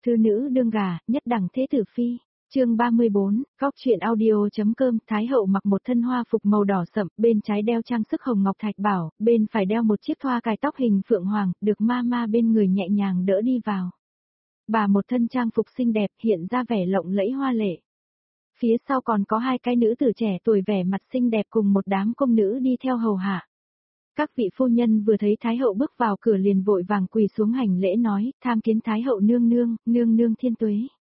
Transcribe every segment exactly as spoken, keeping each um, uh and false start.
thư nữ đương gả, nhất đẳng thế tử phi. Chương ba mươi bốn, góc truyện audio.com. Thái hậu mặc một thân hoa phục màu đỏ sậm, bên trái đeo trang sức hồng ngọc thạch bảo, bên phải đeo một chiếc thoa cài tóc hình phượng hoàng, được ma ma bên người nhẹ nhàng đỡ đi vào. Bà một thân trang phục xinh đẹp, hiện ra vẻ lộng lẫy hoa lệ. Phía sau còn có hai cái nữ tử trẻ tuổi vẻ mặt xinh đẹp cùng một đám công nữ đi theo hầu hạ. Các vị phu nhân vừa thấy Thái hậu bước vào cửa liền vội vàng quỳ xuống hành lễ nói, tham kiến Thái hậu nương nương, nương nương thiên tuế.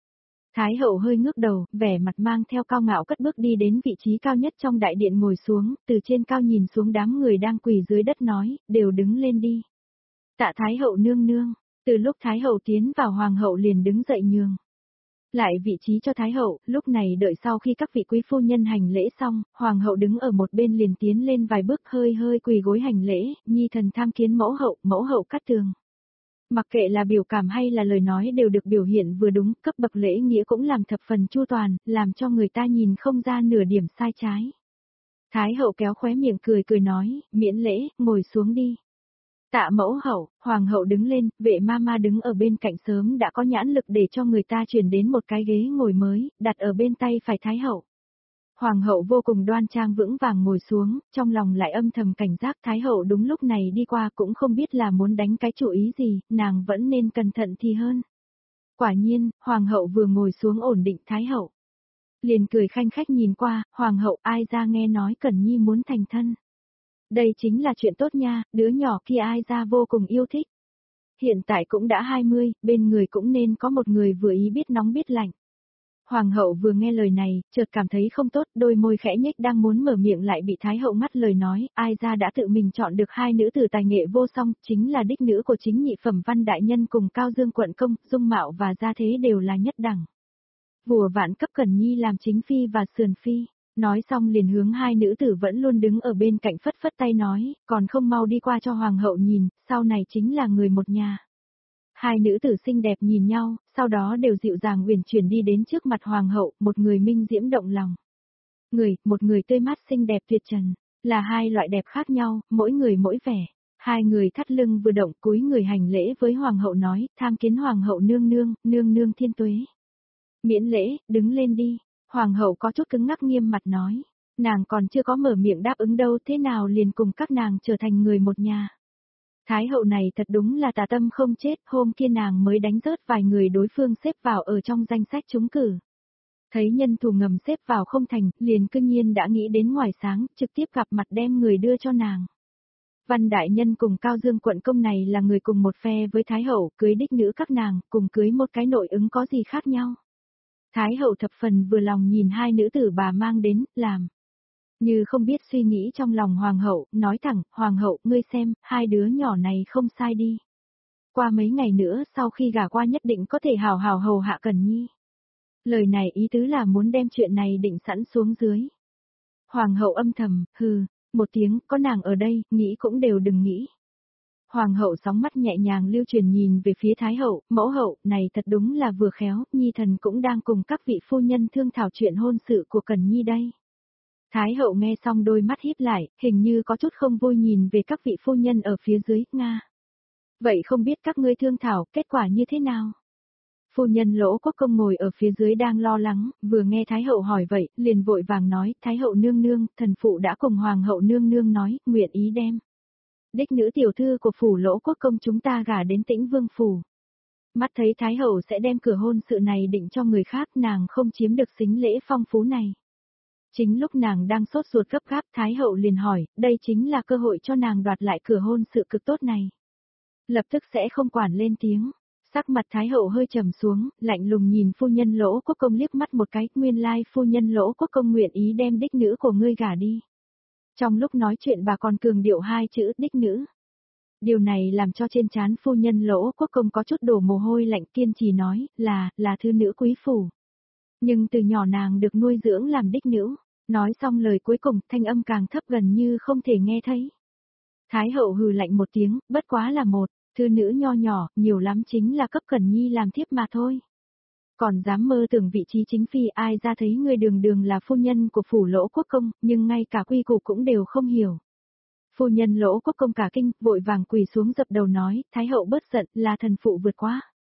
Thái hậu hơi ngước đầu, vẻ mặt mang theo cao ngạo cất bước đi đến vị trí cao nhất trong đại điện ngồi xuống, từ trên cao nhìn xuống đám người đang quỳ dưới đất nói, đều đứng lên đi. Tạ Thái hậu nương nương, từ lúc Thái hậu tiến vào hoàng hậu liền đứng dậy nhường lại vị trí cho Thái hậu, lúc này đợi sau khi các vị quý phu nhân hành lễ xong, hoàng hậu đứng ở một bên liền tiến lên vài bước hơi hơi quỳ gối hành lễ, nhi thần tham kiến mẫu hậu, mẫu hậu cát tường. Mặc kệ là biểu cảm hay là lời nói đều được biểu hiện vừa đúng, cấp bậc lễ nghĩa cũng làm thập phần chu toàn, làm cho người ta nhìn không ra nửa điểm sai trái. Thái hậu kéo khóe miệng cười cười nói, miễn lễ, ngồi xuống đi. Tạ mẫu hậu, hoàng hậu đứng lên, vệ ma ma đứng ở bên cạnh sớm đã có nhãn lực để cho người ta chuyển đến một cái ghế ngồi mới, đặt ở bên tay phải Thái hậu. Hoàng hậu vô cùng đoan trang vững vàng ngồi xuống, trong lòng lại âm thầm cảnh giác Thái hậu đúng lúc này đi qua cũng không biết là muốn đánh cái chủ ý gì, nàng vẫn nên cẩn thận thì hơn. Quả nhiên, hoàng hậu vừa ngồi xuống ổn định Thái hậu. Liền cười khanh khách nhìn qua, hoàng hậu ai ra nghe nói Cẩn Nhi muốn thành thân. Đây chính là chuyện tốt nha, đứa nhỏ kia ai ra vô cùng yêu thích. Hiện tại cũng đã hai mươi, bên người cũng nên có một người vừa ý biết nóng biết lạnh. Hoàng hậu vừa nghe lời này, chợt cảm thấy không tốt, đôi môi khẽ nhếch đang muốn mở miệng lại bị Thái hậu ngắt lời nói, ai ra đã tự mình chọn được hai nữ tử tài nghệ vô song, chính là đích nữ của chính nhị phẩm văn đại nhân cùng Cao Dương quận công, dung mạo và gia thế đều là nhất đẳng. Vua vạn cấp Cẩn Nhi làm chính phi và sườn phi. Nói xong liền hướng hai nữ tử vẫn luôn đứng ở bên cạnh phất phất tay nói, còn không mau đi qua cho hoàng hậu nhìn, sau này chính là người một nhà. Hai nữ tử xinh đẹp nhìn nhau, sau đó đều dịu dàng uyển chuyển đi đến trước mặt hoàng hậu, một người minh diễm động lòng. Người, một người tươi mát xinh đẹp tuyệt trần, là hai loại đẹp khác nhau, mỗi người mỗi vẻ. Hai người thắt lưng vừa động cúi người hành lễ với hoàng hậu nói, tham kiến hoàng hậu nương nương, nương nương thiên tuế. Miễn lễ, đứng lên đi. Hoàng hậu có chút cứng ngắc nghiêm mặt nói, nàng còn chưa có mở miệng đáp ứng đâu thế nào liền cùng các nàng trở thành người một nhà. Thái hậu này thật đúng là tà tâm không chết, hôm kia nàng mới đánh rớt vài người đối phương xếp vào ở trong danh sách trúng cử. Thấy nhân thủ ngầm xếp vào không thành, liền cương nhiên đã nghĩ đến ngoài sáng, trực tiếp gặp mặt đem người đưa cho nàng. Văn đại nhân cùng Cao Dương quận công này là người cùng một phe với Thái hậu, cưới đích nữ các nàng, cùng cưới một cái nội ứng có gì khác nhau. Thái hậu thập phần vừa lòng nhìn hai nữ tử bà mang đến, làm. Như không biết suy nghĩ trong lòng hoàng hậu, nói thẳng, hoàng hậu, ngươi xem, hai đứa nhỏ này không sai đi. Qua mấy ngày nữa sau khi gả qua nhất định có thể hào hào hầu hạ Cẩn Nhi. Lời này ý tứ là muốn đem chuyện này định sẵn xuống dưới. Hoàng hậu âm thầm, hừ, một tiếng, có nàng ở đây, nghĩ cũng đều đừng nghĩ. Hoàng hậu sóng mắt nhẹ nhàng lưu truyền nhìn về phía Thái hậu, mẫu hậu, này thật đúng là vừa khéo, Nhi thần cũng đang cùng các vị phu nhân thương thảo chuyện hôn sự của Cẩn Nhi đây. Thái hậu nghe xong đôi mắt híp lại, hình như có chút không vui nhìn về các vị phu nhân ở phía dưới, Nga. Vậy không biết các ngươi thương thảo, kết quả như thế nào? Phu nhân Lỗ Quốc công ngồi ở phía dưới đang lo lắng, vừa nghe Thái hậu hỏi vậy, liền vội vàng nói, Thái hậu nương nương, thần phụ đã cùng Hoàng hậu nương nương nói, nguyện ý đem. Đích nữ tiểu thư của phủ Lỗ Quốc công chúng ta gả đến Tĩnh Vương phủ. Mắt thấy Thái hậu sẽ đem cửa hôn sự này định cho người khác, nàng không chiếm được sính lễ phong phú này. Chính lúc nàng đang sốt ruột gấp gáp, Thái hậu liền hỏi, đây chính là cơ hội cho nàng đoạt lại cửa hôn sự cực tốt này. Lập tức sẽ không quản lên tiếng. Sắc mặt Thái hậu hơi trầm xuống, lạnh lùng nhìn phu nhân Lỗ Quốc công liếc mắt một cái, nguyên lai phu nhân Lỗ Quốc công nguyện ý đem đích nữ của ngươi gả đi. Trong lúc nói chuyện bà còn cường điệu hai chữ đích nữ. Điều này làm cho trên trán phu nhân Lỗ Quốc công có chút đổ mồ hôi lạnh, kiên trì nói, là, là thư nữ quý phủ. Nhưng từ nhỏ nàng được nuôi dưỡng làm đích nữ, nói xong lời cuối cùng thanh âm càng thấp gần như không thể nghe thấy. Thái hậu hừ lạnh một tiếng, bất quá là một, thư nữ nho nhỏ, nhiều lắm chính là cấp Cẩn Nhi làm thiếp mà thôi. Còn dám mơ tưởng vị trí chính phi, ai ra thấy người đường đường là phu nhân của phủ Lỗ Quốc công, nhưng ngay cả quy củ cũng đều không hiểu. Phu nhân Lỗ Quốc công cả kinh, vội vàng quỳ xuống dập đầu nói, Thái hậu bớt giận, là thần phụ vượt quá.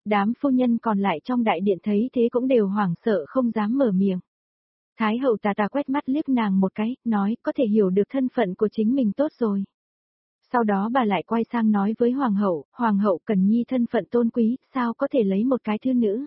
Đám phu nhân còn lại trong đại điện thấy thế cũng đều hoảng sợ không dám mở miệng. Thái hậu tà tà quét mắt liếc nàng một cái, nói có thể hiểu được thân phận của chính mình tốt rồi. Sau đó bà lại quay sang nói với hoàng hậu, hoàng hậu Cần Nhi thân phận tôn quý, sao có thể lấy một cái thư nữ.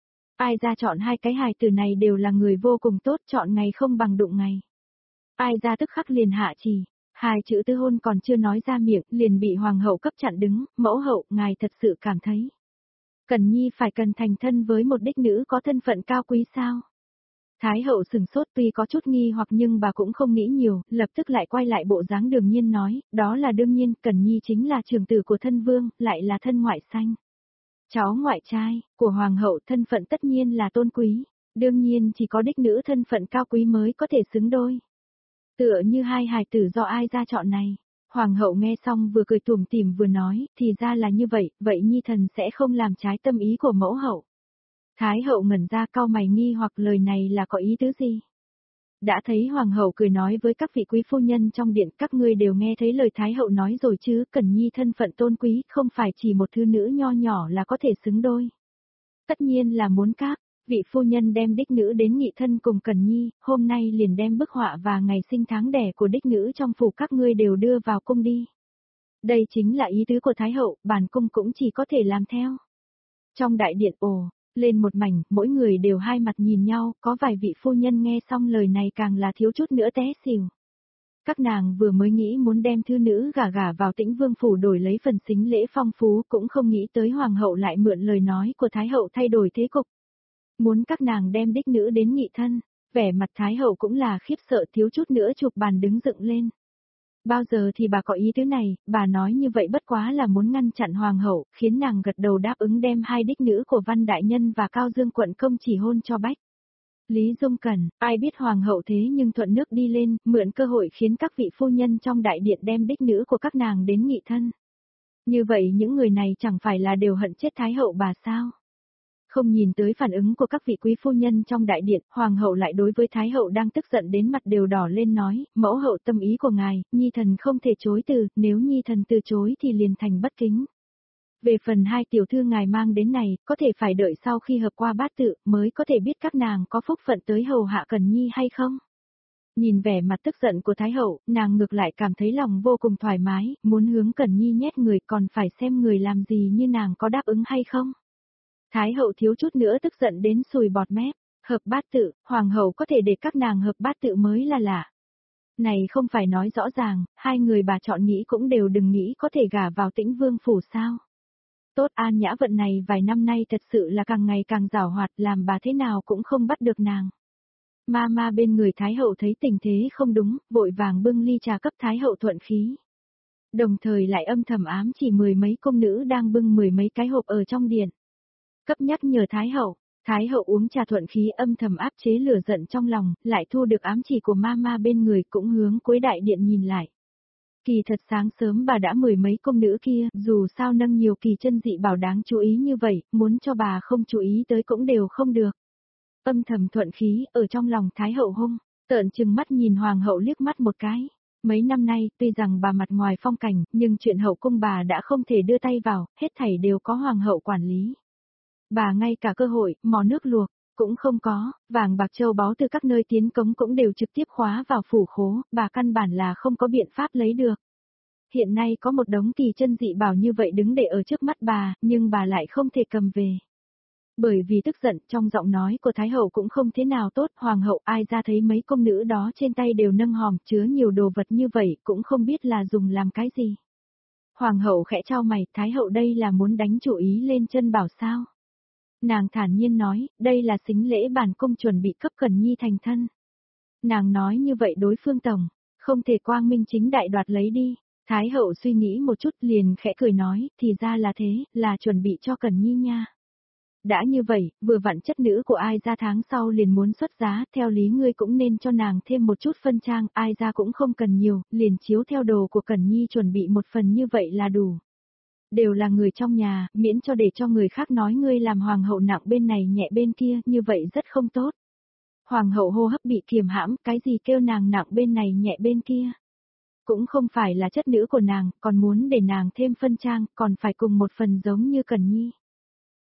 Ai ra chọn hai cái hài tử này đều là người vô cùng tốt, chọn ngày không bằng đụng ngày. Ai ra tức khắc liền hạ chỉ, hai chữ tư hôn còn chưa nói ra miệng, liền bị hoàng hậu cấp chặn đứng, mẫu hậu, ngài thật sự cảm thấy. Cần Nhi phải cần thành thân với một đích nữ có thân phận cao quý sao? Thái hậu sừng sốt tuy có chút nghi hoặc nhưng bà cũng không nghĩ nhiều, lập tức lại quay lại bộ dáng Đường Nhiên nói, đó là đương nhiên, Cần Nhi chính là trưởng tử của thân vương, lại là thân ngoại sanh. Cháu ngoại trai, của hoàng hậu thân phận tất nhiên là tôn quý, đương nhiên chỉ có đích nữ thân phận cao quý mới có thể xứng đôi. Tựa như hai hài tử do ai ra chọn này. Hoàng hậu nghe xong vừa cười tủm tỉm vừa nói, thì ra là như vậy, vậy Nhi thần sẽ không làm trái tâm ý của mẫu hậu. Thái hậu ngẩn ra cau mày nghi hoặc lời này là có ý tứ gì? Đã thấy hoàng hậu cười nói với các vị quý phu nhân trong điện, các ngươi đều nghe thấy lời thái hậu nói rồi chứ, Cần Nhi thân phận tôn quý, không phải chỉ một thư nữ nho nhỏ là có thể xứng đôi. Tất nhiên là muốn các vị phu nhân đem đích nữ đến nghị thân cùng Cần Nhi, hôm nay liền đem bức họa và ngày sinh tháng đẻ của đích nữ trong phủ các ngươi đều đưa vào cung đi. Đây chính là ý tứ của thái hậu, bản cung cũng chỉ có thể làm theo. Trong đại điện ồ, lên một mảnh, mỗi người đều hai mặt nhìn nhau, có vài vị phu nhân nghe xong lời này càng là thiếu chút nữa té xỉu. Các nàng vừa mới nghĩ muốn đem thư nữ gả gả vào Tĩnh Vương phủ đổi lấy phần sính lễ phong phú, cũng không nghĩ tới hoàng hậu lại mượn lời nói của thái hậu thay đổi thế cục. Muốn các nàng đem đích nữ đến nghị thân, vẻ mặt thái hậu cũng là khiếp sợ thiếu chút nữa chụp bàn đứng dựng lên. Bao giờ thì bà có ý tứ này, bà nói như vậy bất quá là muốn ngăn chặn hoàng hậu, khiến nàng gật đầu đáp ứng đem hai đích nữ của Văn Đại Nhân và Cao Dương quận công chỉ hôn cho Bách. Lý Dung Cẩn, ai biết hoàng hậu thế nhưng thuận nước đi lên, mượn cơ hội khiến các vị phu nhân trong đại điện đem đích nữ của các nàng đến nghị thân. Như vậy những người này chẳng phải là đều hận chết thái hậu bà sao? Không nhìn tới phản ứng của các vị quý phu nhân trong đại điện, hoàng hậu lại đối với thái hậu đang tức giận đến mặt đều đỏ lên nói, mẫu hậu tâm ý của ngài, nhi thần không thể chối từ, nếu nhi thần từ chối thì liền thành bất kính. Về phần hai tiểu thư ngài mang đến này, có thể phải đợi sau khi hợp qua bát tự, mới có thể biết các nàng có phúc phận tới hầu hạ Cần Nhi hay không. Nhìn vẻ mặt tức giận của thái hậu, nàng ngược lại cảm thấy lòng vô cùng thoải mái, muốn hướng Cần Nhi nhét người còn phải xem người làm gì như nàng có đáp ứng hay không. Thái hậu thiếu chút nữa tức giận đến sùi bọt mép, hợp bát tự, hoàng hậu có thể để các nàng hợp bát tự mới là lạ. Này không phải nói rõ ràng, hai người bà chọn nghĩ cũng đều đừng nghĩ có thể gả vào Tĩnh Vương phủ sao. Tốt An Nhã Vận này vài năm nay thật sự là càng ngày càng giảo hoạt, làm bà thế nào cũng không bắt được nàng. Ma ma bên người Thái hậu thấy tình thế không đúng, vội vàng bưng ly trà cấp Thái hậu thuận khí. Đồng thời lại âm thầm ám chỉ mười mấy công nữ đang bưng mười mấy cái hộp ở trong điện. Cấp nhắc nhở Thái hậu, Thái hậu uống trà thuận khí âm thầm áp chế lửa giận trong lòng, lại thu được ám chỉ của ma ma bên người cũng hướng cuối đại điện nhìn lại. Kỳ thật sáng sớm bà đã mười mấy công nữ kia, dù sao nâng nhiều kỳ chân dị bảo đáng chú ý như vậy, muốn cho bà không chú ý tới cũng đều không được. Âm thầm thuận khí, ở trong lòng Thái hậu hung, tợn chừng mắt nhìn hoàng hậu liếc mắt một cái. Mấy năm nay, tuy rằng bà mặt ngoài phong cảnh, nhưng chuyện hậu cung bà đã không thể đưa tay vào, hết thảy đều có hoàng hậu quản lý. Bà ngay cả cơ hội, mò nước luộc, cũng không có, vàng bạc châu báu từ các nơi tiến cống cũng đều trực tiếp khóa vào phủ khố, bà căn bản là không có biện pháp lấy được. Hiện nay có một đống kỳ chân dị bảo như vậy đứng để ở trước mắt bà, nhưng bà lại không thể cầm về. Bởi vì tức giận, trong giọng nói của Thái hậu cũng không thế nào tốt, hoàng hậu ai ra thấy mấy công nữ đó trên tay đều nâng hòm chứa nhiều đồ vật như vậy, cũng không biết là dùng làm cái gì. Hoàng hậu khẽ trao mày, Thái hậu đây là muốn đánh chủ ý lên chân bảo sao? Nàng thản nhiên nói, đây là sính lễ bản cung chuẩn bị cấp Cần Nhi thành thân. Nàng nói như vậy đối phương tổng, không thể quang minh chính đại đoạt lấy đi. Thái hậu suy nghĩ một chút liền khẽ cười nói, thì ra là thế, là chuẩn bị cho Cần Nhi nha. Đã như vậy, vừa vặn chất nữ của ai ra tháng sau liền muốn xuất giá, theo lý ngươi cũng nên cho nàng thêm một chút phân trang, ai ra cũng không cần nhiều, liền chiếu theo đồ của Cần Nhi chuẩn bị một phần như vậy là đủ. Đều là người trong nhà, miễn cho để cho người khác nói ngươi làm hoàng hậu nặng bên này nhẹ bên kia, như vậy rất không tốt. Hoàng hậu hô hấp bị kiềm hãm, cái gì kêu nàng nặng bên này nhẹ bên kia. Cũng không phải là chất nữ của nàng, còn muốn để nàng thêm phân trang, còn phải cùng một phần giống như Cần Nhi.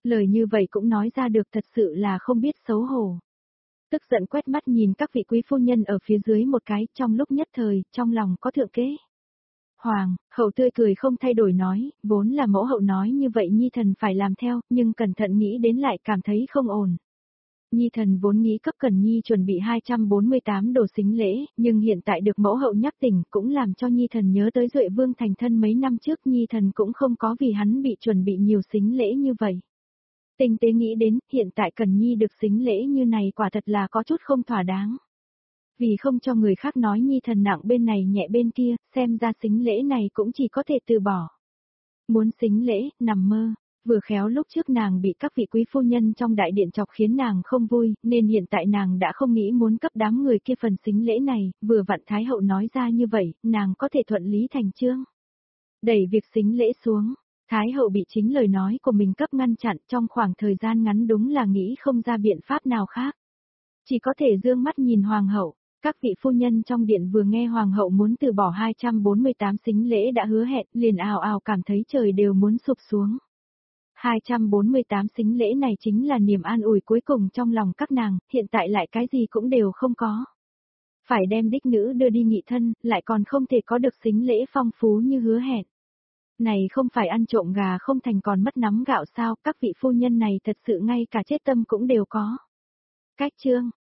Lời như vậy cũng nói ra được, thật sự là không biết xấu hổ. Tức giận quét mắt nhìn các vị quý phu nhân ở phía dưới một cái, trong lúc nhất thời, trong lòng có thượng kế. Hoàng, hậu tươi cười không thay đổi nói, vốn là mẫu hậu nói như vậy nhi thần phải làm theo, nhưng cẩn thận nghĩ đến lại cảm thấy không ổn. Nhi thần vốn nghĩ cấp Cần Nhi chuẩn bị hai trăm bốn mươi tám đồ sính lễ, nhưng hiện tại được mẫu hậu nhắc tỉnh cũng làm cho Nhi thần nhớ tới Duệ Vương thành thân mấy năm trước, Nhi thần cũng không có vì hắn bị chuẩn bị nhiều sính lễ như vậy. Tinh tế nghĩ đến, hiện tại Cần Nhi được sính lễ như này quả thật là có chút không thỏa đáng. Vì không cho người khác nói Nhi thần nặng bên này nhẹ bên kia, xem ra sính lễ này cũng chỉ có thể từ bỏ. Muốn sính lễ, nằm mơ. Vừa khéo lúc trước nàng bị các vị quý phu nhân trong đại điện chọc khiến nàng không vui, nên hiện tại nàng đã không nghĩ muốn cấp đám người kia phần sính lễ này, vừa vặn Thái hậu nói ra như vậy, nàng có thể thuận lý thành chương. Đẩy việc sính lễ xuống, Thái hậu bị chính lời nói của mình cấp ngăn chặn, trong khoảng thời gian ngắn đúng là nghĩ không ra biện pháp nào khác. Chỉ có thể dương mắt nhìn hoàng hậu. Các vị phu nhân trong điện vừa nghe hoàng hậu muốn từ bỏ hai trăm bốn mươi tám sính lễ đã hứa hẹn, liền ào ào cảm thấy trời đều muốn sụp xuống. hai trăm bốn mươi tám sính lễ này chính là niềm an ủi cuối cùng trong lòng các nàng, hiện tại lại cái gì cũng đều không có. Phải đem đích nữ đưa đi nghị thân, lại còn không thể có được sính lễ phong phú như hứa hẹn. Này không phải ăn trộm gà không thành còn mất nắm gạo sao, các vị phu nhân này thật sự ngay cả chết tâm cũng đều có. Cách chương